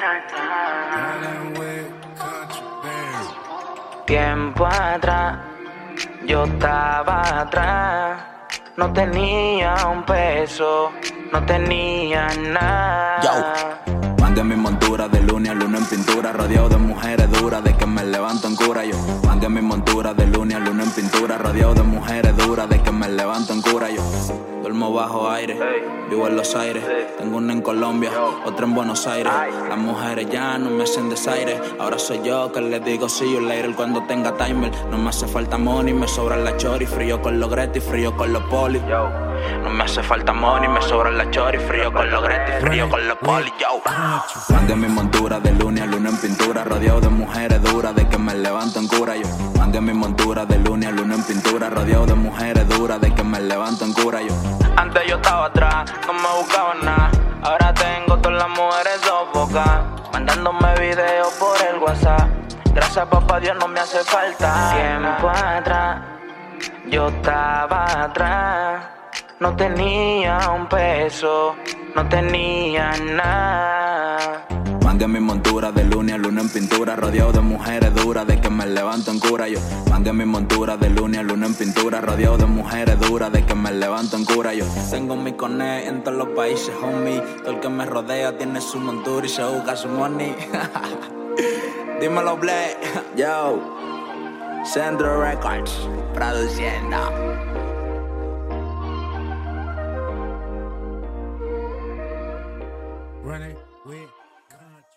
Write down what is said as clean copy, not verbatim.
Tiempo atrás, yo estaba atrás. No tenía un peso, no tenía nada. Yo, mangué mi montura de lunes a lunes en pintura, rodeado de mujeres duras, de que me levanto en cura. Yo, mangué mi montura de lunes a lunes en pintura, rodeado de mujeres duras, de que me levanto en cura. Yo, duermo bajo aire, vivo en los aires. Tengo una en Colombia, otra en Buenos Aires. Las mujeres ya no me hacen desaire. Ahora soy yo que les digo see you later cuando tenga timer. No me hace falta money, me sobra la chori. Frío con los Gretti, frío con los poli. No me hace falta money, me sobra la chori. Frío con los Gretti, frío con los poli. Mangué mi montura de lunes a lunes en pintura, rodeado de mujeres duras, de que me levanto en cura. Yo, mangué mi montura de lunes a lunes en pintura, rodeado de mujeres duras, de que me levanto en cura. Yo, antes yo estaba atrás, no me buscaba nada. Ahora tengo todas las mujeres sofocadas, mandándome videos por el WhatsApp. Gracias papá Dios no me hace falta. Tiempo atrás, yo estaba atrás. No tenía un peso, no tenía nada. mangué mi montura de lunes a lunes en pintura, rodeado de mujeres duras, de que me levanto en cura. Yo, mangué mi montura de lunes a lunes en pintura, rodeado de mujeres duras, de que me levanto en cura. Yo, tengo mi connect en todos los países, homie. Todo el que me rodea tiene su montura y se busca su money. Dímelo, Blake. Yo, Centro Records, produciendo.